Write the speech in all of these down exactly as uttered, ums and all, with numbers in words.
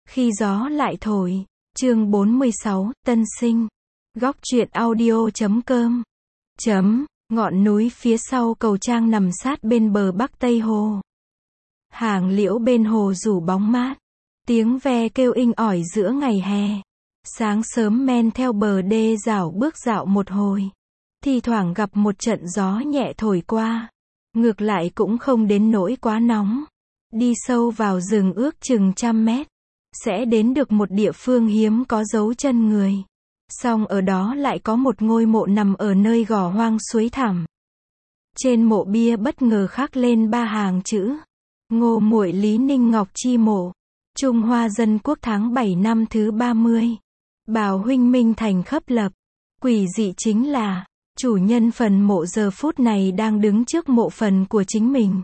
Khi gió lại thổi. Chương bốn mươi sáu, Tân sinh. Góc truyện audio chấm com. Chấm, ngọn núi phía sau cầu Trang nằm sát bên bờ bắc Tây Hồ. Hàng liễu bên hồ rủ bóng mát. Tiếng ve kêu inh ỏi giữa ngày hè. Sáng sớm men theo bờ đê dạo bước dạo một hồi. Thì thoảng gặp một trận gió nhẹ thổi qua. Ngược lại cũng không đến nỗi quá nóng. Đi sâu vào rừng ước chừng trăm mét. Sẽ đến được một địa phương hiếm có dấu chân người. Song ở đó lại có một ngôi mộ nằm ở nơi gò hoang suối thẳm. Trên mộ bia bất ngờ khắc lên ba hàng chữ. Ngô Muội Lý Ninh Ngọc chi mộ. Trung Hoa Dân Quốc tháng bảy năm thứ ba mươi. Bào huynh minh thành khấp lập. Quỷ dị chính là, chủ nhân phần mộ giờ phút này đang đứng trước mộ phần của chính mình.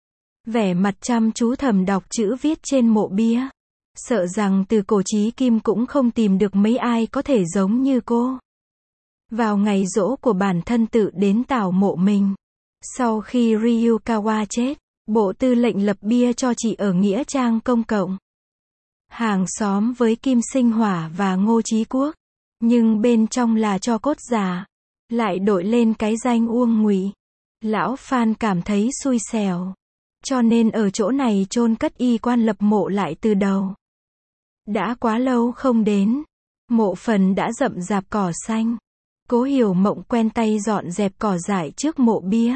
Vẻ mặt chăm chú thầm đọc chữ viết trên mộ bia. Sợ rằng từ cổ chí kim cũng không tìm được mấy ai có thể giống như cô. Vào ngày giỗ của bản thân tự đến tảo mộ mình. Sau khi Ryukawa chết, bộ tư lệnh lập bia cho chị ở nghĩa trang công cộng. Hàng xóm với Kim Sinh Hỏa và Ngô Chí Quốc. Nhưng bên trong là tro cốt già. Lại đội lên cái danh Uông Ngụy. Lão Phan cảm thấy xui xẻo. Cho nên ở chỗ này chôn cất y quan lập mộ lại từ đầu. Đã quá lâu không đến. Mộ phần đã rậm rạp cỏ xanh. Cố Hiểu Mộng quen tay dọn dẹp cỏ dại trước mộ bia.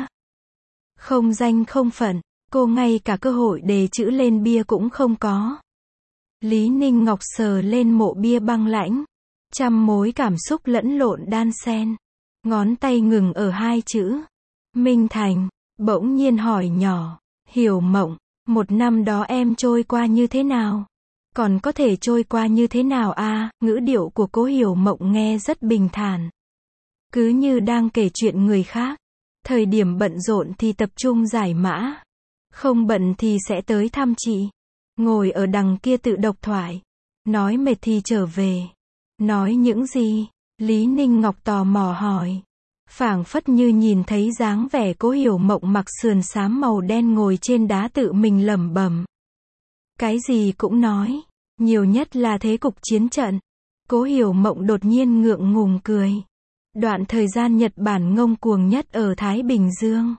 Không danh không phận, cô ngay cả cơ hội đề chữ lên bia cũng không có. Lý Ninh Ngọc sờ lên mộ bia băng lãnh. Trăm mối cảm xúc lẫn lộn đan xen. Ngón tay ngừng ở hai chữ. Minh Thành, bỗng nhiên hỏi nhỏ. Hiểu Mộng, một năm đó em trôi qua như thế nào? Còn có thể trôi qua như thế nào à? Ngữ điệu của Cố Hiểu Mộng nghe rất bình thản. Cứ như đang kể chuyện người khác. Thời điểm bận rộn thì tập trung giải mã. Không bận thì sẽ tới thăm chị. Ngồi ở đằng kia tự độc thoại. Nói mệt thì trở về. Nói những gì? Lý Ninh Ngọc tò mò hỏi. Phảng phất như nhìn thấy dáng vẻ Cố Hiểu Mộng mặc sườn xám màu đen ngồi trên đá tự mình lẩm bẩm. Cái gì cũng nói. Nhiều nhất là thế cục chiến trận. Cố Hiểu Mộng đột nhiên ngượng ngùng cười. Đoạn thời gian Nhật Bản ngông cuồng nhất ở Thái Bình Dương.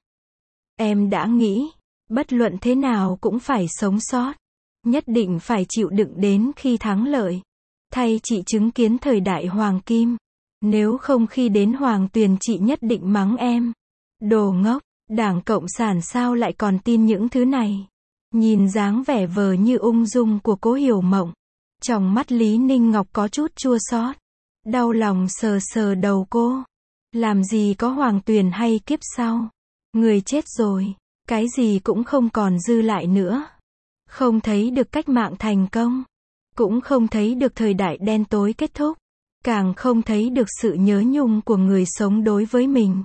Em đã nghĩ, bất luận thế nào cũng phải sống sót. Nhất định phải chịu đựng đến khi thắng lợi. Thay chị chứng kiến thời đại Hoàng Kim. Nếu không khi đến Hoàng Tuyền chị nhất định mắng em. Đồ ngốc, Đảng Cộng sản sao lại còn tin những thứ này. Nhìn dáng vẻ vờ như ung dung của Cố Hiểu Mộng. Trong mắt Lý Ninh Ngọc có chút chua xót. Đau lòng sờ sờ đầu cô. Làm gì có Hoàng Tuyền hay kiếp sau. Người chết rồi. Cái gì cũng không còn dư lại nữa. Không thấy được cách mạng thành công. Cũng không thấy được thời đại đen tối kết thúc. Càng không thấy được sự nhớ nhung của người sống đối với mình.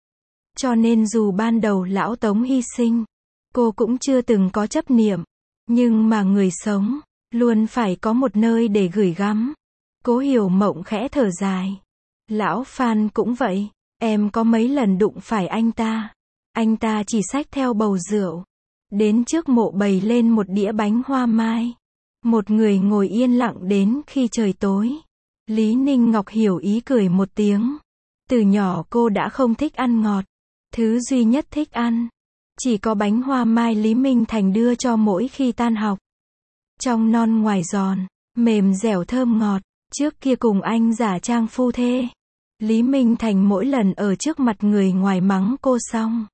Cho nên dù ban đầu lão Tống hy sinh, cô cũng chưa từng có chấp niệm. Nhưng mà người sống, luôn phải có một nơi để gửi gắm. Cố Hiểu Mộng khẽ thở dài. Lão Phan cũng vậy. Em có mấy lần đụng phải anh ta. Anh ta chỉ xách theo bầu rượu. Đến trước mộ bày lên một đĩa bánh hoa mai. Một người ngồi yên lặng đến khi trời tối. Lý Ninh Ngọc hiểu ý cười một tiếng. Từ nhỏ cô đã không thích ăn ngọt. Thứ duy nhất thích ăn chỉ có bánh hoa mai Lý Minh Thành đưa cho mỗi khi tan học. Trong non ngoài giòn, mềm dẻo thơm ngọt. Trước kia cùng anh giả trang phu thê. Lý Minh Thành mỗi lần ở trước mặt người ngoài mắng cô xong,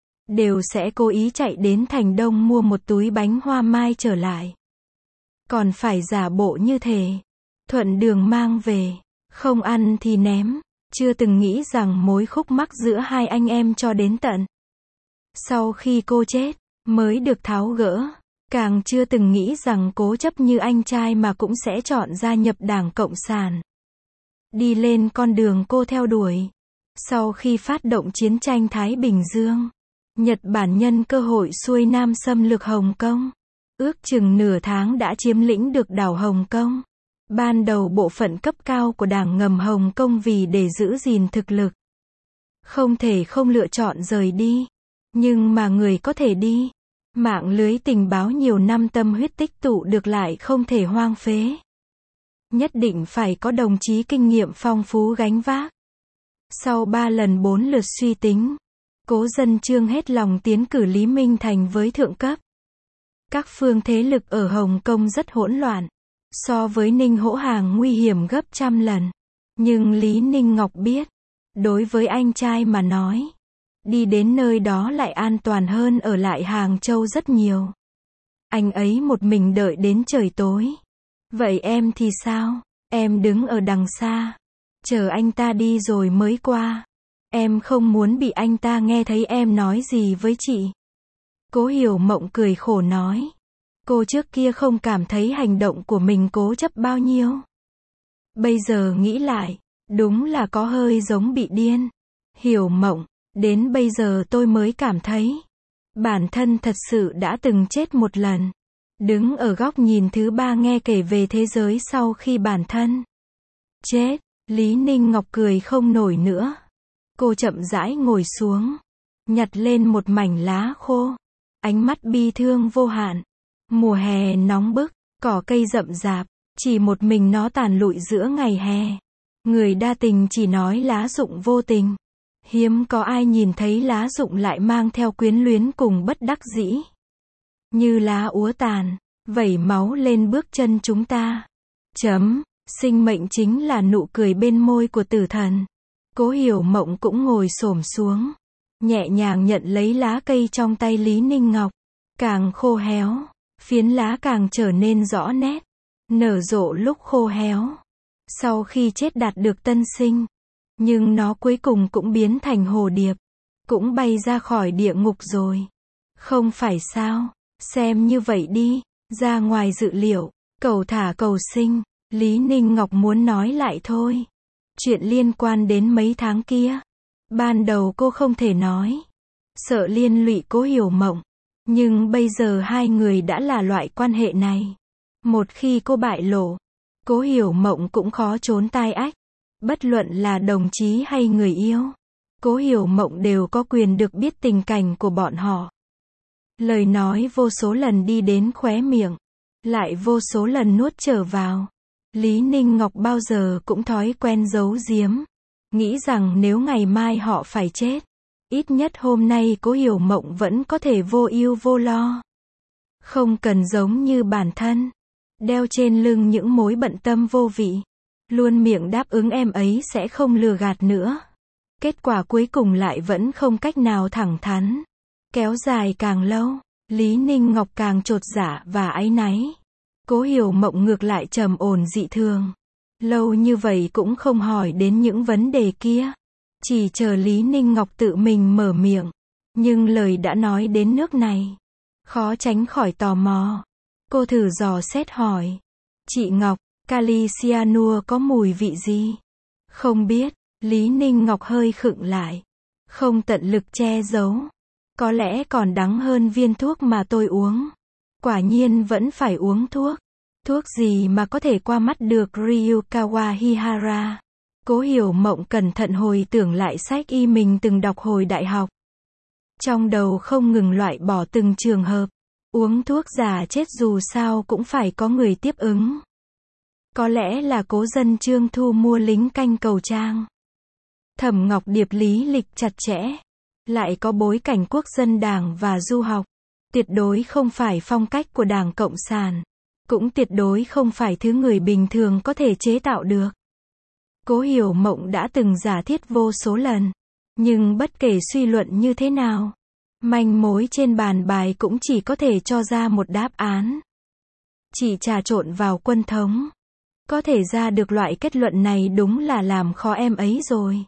đều sẽ cố ý chạy đến Thành Đông mua một túi bánh hoa mai trở lại. Còn phải giả bộ như thế. Thuận đường mang về. Không ăn thì ném. Chưa từng nghĩ rằng mối khúc mắc giữa hai anh em cho đến tận sau khi cô chết, mới được tháo gỡ. Càng chưa từng nghĩ rằng cố chấp như anh trai mà cũng sẽ chọn gia nhập Đảng Cộng sản. Đi lên con đường cô theo đuổi. Sau khi phát động chiến tranh Thái Bình Dương, Nhật Bản nhân cơ hội xuôi Nam xâm lược Hồng Kông. Ước chừng nửa tháng đã chiếm lĩnh được đảo Hồng Kông. Ban đầu bộ phận cấp cao của Đảng ngầm Hồng Kông vì để giữ gìn thực lực, không thể không lựa chọn rời đi. Nhưng mà người có thể đi, Mạng lưới tình báo nhiều năm tâm huyết tích tụ được lại không thể hoang phế. Nhất định phải có đồng chí kinh nghiệm phong phú gánh vác. Sau ba lần bốn lượt suy tính, Cố Dân Chương hết lòng tiến cử Lý Minh Thành với thượng cấp. Các phương thế lực ở Hồng Kông rất hỗn loạn, so với Ninh Hỗ Hàng nguy hiểm gấp trăm lần. Nhưng Lý Ninh Ngọc biết, đối với anh trai mà nói, đi đến nơi đó lại an toàn hơn ở lại Hàng Châu rất nhiều. Anh ấy một mình đợi đến trời tối. Vậy em thì sao? Em đứng ở đằng xa, chờ anh ta đi rồi mới qua. Em không muốn bị anh ta nghe thấy em nói gì với chị. Cố Hiểu Mộng cười khổ nói. Cô trước kia không cảm thấy hành động của mình cố chấp bao nhiêu. Bây giờ nghĩ lại, đúng là có hơi giống bị điên. Hiểu Mộng, đến bây giờ tôi mới cảm thấy, bản thân thật sự đã từng chết một lần. Đứng ở góc nhìn thứ ba nghe kể về thế giới sau khi bản thân chết, Lý Ninh Ngọc cười không nổi nữa. Cô chậm rãi ngồi xuống, nhặt lên một mảnh lá khô, ánh mắt bi thương vô hạn. Mùa hè nóng bức, cỏ cây rậm rạp, chỉ một mình nó tàn lụi giữa ngày hè. Người đa tình chỉ nói lá rụng vô tình. Hiếm có ai nhìn thấy lá rụng lại mang theo quyến luyến cùng bất đắc dĩ. Như lá úa tàn, vẩy máu lên bước chân chúng ta. Chấm, sinh mệnh chính là nụ cười bên môi của tử thần. Cố Hiểu Mộng cũng ngồi xổm xuống, nhẹ nhàng nhận lấy lá cây trong tay Lý Ninh Ngọc. Càng khô héo, phiến lá càng trở nên rõ nét, nở rộ lúc khô héo. Sau khi chết đạt được tân sinh, nhưng nó cuối cùng cũng biến thành hồ điệp, cũng bay ra khỏi địa ngục rồi. Không phải sao? Xem như vậy đi, ra ngoài dự liệu, cầu thả cầu sinh. Lý Ninh Ngọc muốn nói lại thôi. Chuyện liên quan đến mấy tháng kia, ban đầu cô không thể nói, sợ liên lụy Cố Hiểu Mộng. Nhưng bây giờ hai người đã là loại quan hệ này. Một khi cô bại lộ, Cố Hiểu Mộng cũng khó trốn tai ách. Bất luận là đồng chí hay người yêu, Cố Hiểu Mộng đều có quyền được biết tình cảnh của bọn họ. Lời nói vô số lần đi đến khóe miệng, lại vô số lần nuốt trở vào. Lý Ninh Ngọc bao giờ cũng thói quen giấu giếm, nghĩ rằng nếu ngày mai họ phải chết, ít nhất hôm nay Cố Hiểu Mộng vẫn có thể vô ưu vô lo. Không cần giống như bản thân, đeo trên lưng những mối bận tâm vô vị, luôn miệng đáp ứng em ấy sẽ không lừa gạt nữa. Kết quả cuối cùng lại vẫn không cách nào thẳng thắn. Kéo dài càng lâu, Lý Ninh Ngọc càng chột dạ và áy náy. Cố Hiểu Mộng ngược lại trầm ổn dị thường. Lâu như vậy cũng không hỏi đến những vấn đề kia. Chỉ chờ Lý Ninh Ngọc tự mình mở miệng. Nhưng lời đã nói đến nước này, khó tránh khỏi tò mò. Cô thử dò xét hỏi. Chị Ngọc, kali cyanua có mùi vị gì? Không biết. Lý Ninh Ngọc hơi khựng lại. Không tận lực che giấu. Có lẽ còn đắng hơn viên thuốc mà tôi uống. Quả nhiên vẫn phải uống thuốc. Thuốc gì mà có thể qua mắt được Ryukawa Hihara? Cố Hiểu Mộng cẩn thận hồi tưởng lại sách y mình từng đọc hồi đại học. Trong đầu không ngừng loại bỏ từng trường hợp. Uống thuốc giả chết dù sao cũng phải có người tiếp ứng. Có lẽ là Cố Dân Chương thu mua lính canh cầu trang. Thẩm Ngọc Điệp lý lịch chặt chẽ. Lại có bối cảnh quốc dân đảng và du học. Tuyệt đối không phải phong cách của Đảng Cộng sản. Cũng tuyệt đối không phải thứ người bình thường có thể chế tạo được. Cố Hiểu Mộng đã từng giả thiết vô số lần. Nhưng bất kể suy luận như thế nào, manh mối trên bàn bài cũng chỉ có thể cho ra một đáp án. Chỉ trà trộn vào quân thống. Có thể ra được loại kết luận này đúng là làm khó em ấy rồi.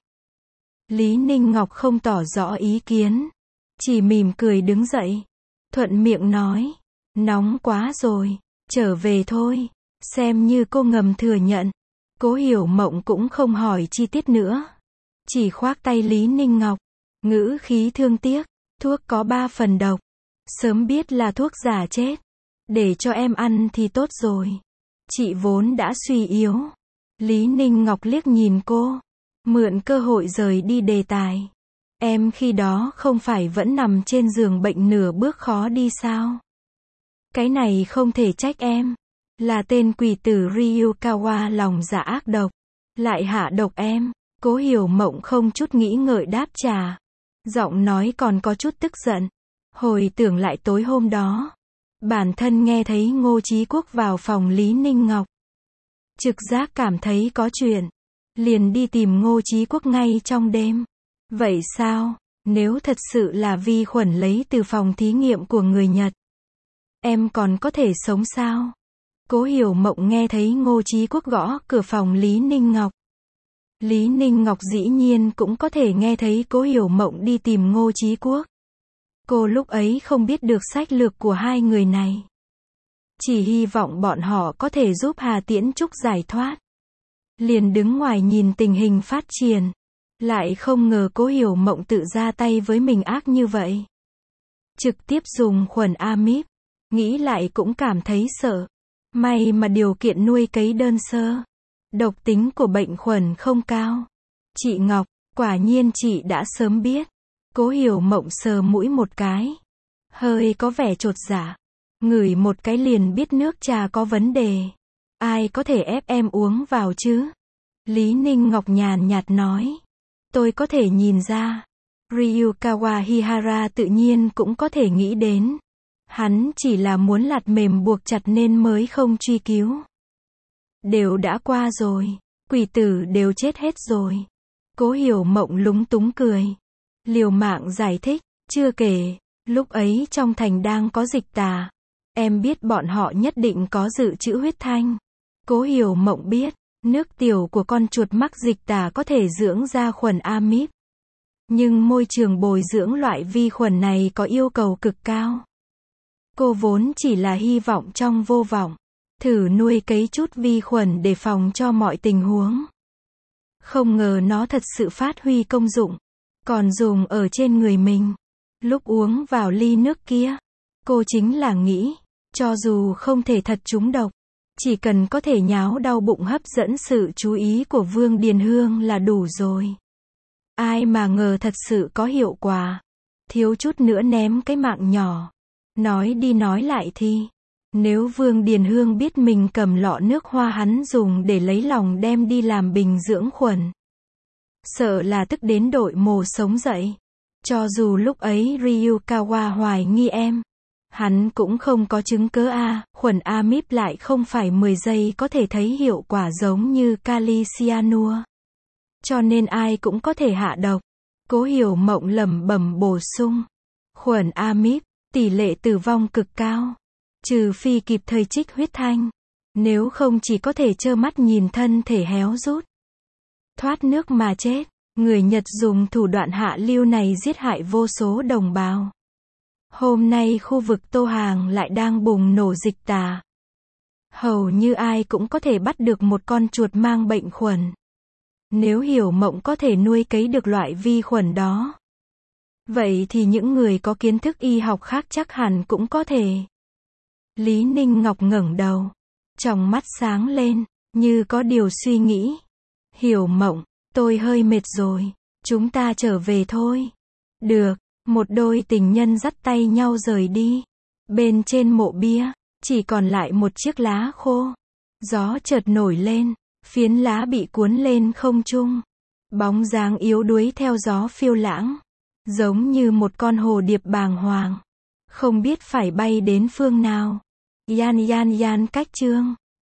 Lý Ninh Ngọc không tỏ rõ ý kiến. Chỉ mỉm cười đứng dậy. Thuận miệng nói. Nóng quá rồi. Trở về thôi. Xem như cô ngầm thừa nhận. Cố Hiểu Mộng cũng không hỏi chi tiết nữa. Chỉ khoác tay Lý Ninh Ngọc. Ngữ khí thương tiếc. Thuốc có ba phần độc. Sớm biết là thuốc giả chết. Để cho em ăn thì tốt rồi. Chị vốn đã suy yếu. Lý Ninh Ngọc liếc nhìn cô. Mượn cơ hội rời đi đề tài. Em khi đó không phải vẫn nằm trên giường bệnh nửa bước khó đi sao? Cái này không thể trách em. Là tên quỷ tử Ryukawa lòng dạ ác độc. Lại hạ độc em. Cố Hiểu Mộng không chút nghĩ ngợi đáp trả. Giọng nói còn có chút tức giận. Hồi tưởng lại tối hôm đó. Bản thân nghe thấy Ngô Chí Quốc vào phòng Lý Ninh Ngọc. Trực giác cảm thấy có chuyện. Liền đi tìm Ngô Chí Quốc ngay trong đêm. Vậy sao, nếu thật sự là vi khuẩn lấy từ phòng thí nghiệm của người Nhật, em còn có thể sống sao? Cố Hiểu Mộng nghe thấy Ngô Chí Quốc gõ cửa phòng Lý Ninh Ngọc. Lý Ninh Ngọc dĩ nhiên cũng có thể nghe thấy Cố Hiểu Mộng đi tìm Ngô Chí Quốc. Cô lúc ấy không biết được sách lược của hai người này. Chỉ hy vọng bọn họ có thể giúp Hà Tiễn Trúc giải thoát. Liền đứng ngoài nhìn tình hình phát triển. Lại không ngờ Cố Hiểu Mộng tự ra tay với mình ác như vậy. Trực tiếp dùng khuẩn amip. Nghĩ lại cũng cảm thấy sợ. May mà điều kiện nuôi cấy đơn sơ. Độc tính của bệnh khuẩn không cao. Chị Ngọc, quả nhiên chị đã sớm biết. Cố Hiểu Mộng sờ mũi một cái. Hơi có vẻ chột dạ. Ngửi một cái liền biết nước trà có vấn đề. Ai có thể ép em uống vào chứ? Lý Ninh Ngọc nhàn nhạt nói. Tôi có thể nhìn ra. Ryukawa Hihara tự nhiên cũng có thể nghĩ đến. Hắn chỉ là muốn lạt mềm buộc chặt nên mới không truy cứu. Đều đã qua rồi. Quỷ tử đều chết hết rồi. Cố Hiểu Mộng lúng túng cười. Liều mạng giải thích. Chưa kể, lúc ấy trong thành đang có dịch tả. Em biết bọn họ nhất định có dự trữ huyết thanh. Cố Hiểu Mộng biết. Nước tiểu của con chuột mắc dịch tả có thể dưỡng ra khuẩn amip. Nhưng môi trường bồi dưỡng loại vi khuẩn này có yêu cầu cực cao. Cô vốn chỉ là hy vọng trong vô vọng. Thử nuôi cấy chút vi khuẩn để phòng cho mọi tình huống. Không ngờ nó thật sự phát huy công dụng. Còn dùng ở trên người mình. Lúc uống vào ly nước kia. Cô chính là nghĩ. Cho dù không thể thật trúng độc. Chỉ cần có thể nháo đau bụng hấp dẫn sự chú ý của Vương Điền Hương là đủ rồi. Ai mà ngờ thật sự có hiệu quả. Thiếu chút nữa ném cái mạng nhỏ. Nói đi nói lại thì. Nếu Vương Điền Hương biết mình cầm lọ nước hoa hắn dùng để lấy lòng đem đi làm bình dưỡng khuẩn. Sợ là tức đến đội mồ sống dậy. Cho dù lúc ấy Ryukawa hoài nghi em. Hắn cũng không có chứng cớ a, khuẩn amip lại không phải mười giây có thể thấy hiệu quả giống như kali cyanua. Cho nên ai cũng có thể hạ độc. Cố Hiểu Mộng lẩm bẩm bổ sung. Khuẩn amip, tỷ lệ tử vong cực cao. Trừ phi kịp thời trích huyết thanh. Nếu không chỉ có thể trơ mắt nhìn thân thể héo rút. Thoát nước mà chết. Người Nhật dùng thủ đoạn hạ lưu này giết hại vô số đồng bào. Hôm nay khu vực Tô Hàng lại đang bùng nổ dịch tả. Hầu như ai cũng có thể bắt được một con chuột mang bệnh khuẩn. Nếu Hiểu Mộng có thể nuôi cấy được loại vi khuẩn đó. Vậy thì những người có kiến thức y học khác chắc hẳn cũng có thể. Lý Ninh Ngọc ngẩng đầu. Trong mắt sáng lên, như có điều suy nghĩ. Hiểu Mộng, tôi hơi mệt rồi. Chúng ta trở về thôi. Được. Một đôi tình nhân dắt tay nhau rời đi. Bên trên mộ bia, chỉ còn lại một chiếc lá khô. Gió chợt nổi lên, phiến lá bị cuốn lên không trung. Bóng dáng yếu đuối theo gió phiêu lãng. Giống như một con hồ điệp bàng hoàng. Không biết phải bay đến phương nào. Yan yan yan cách chương.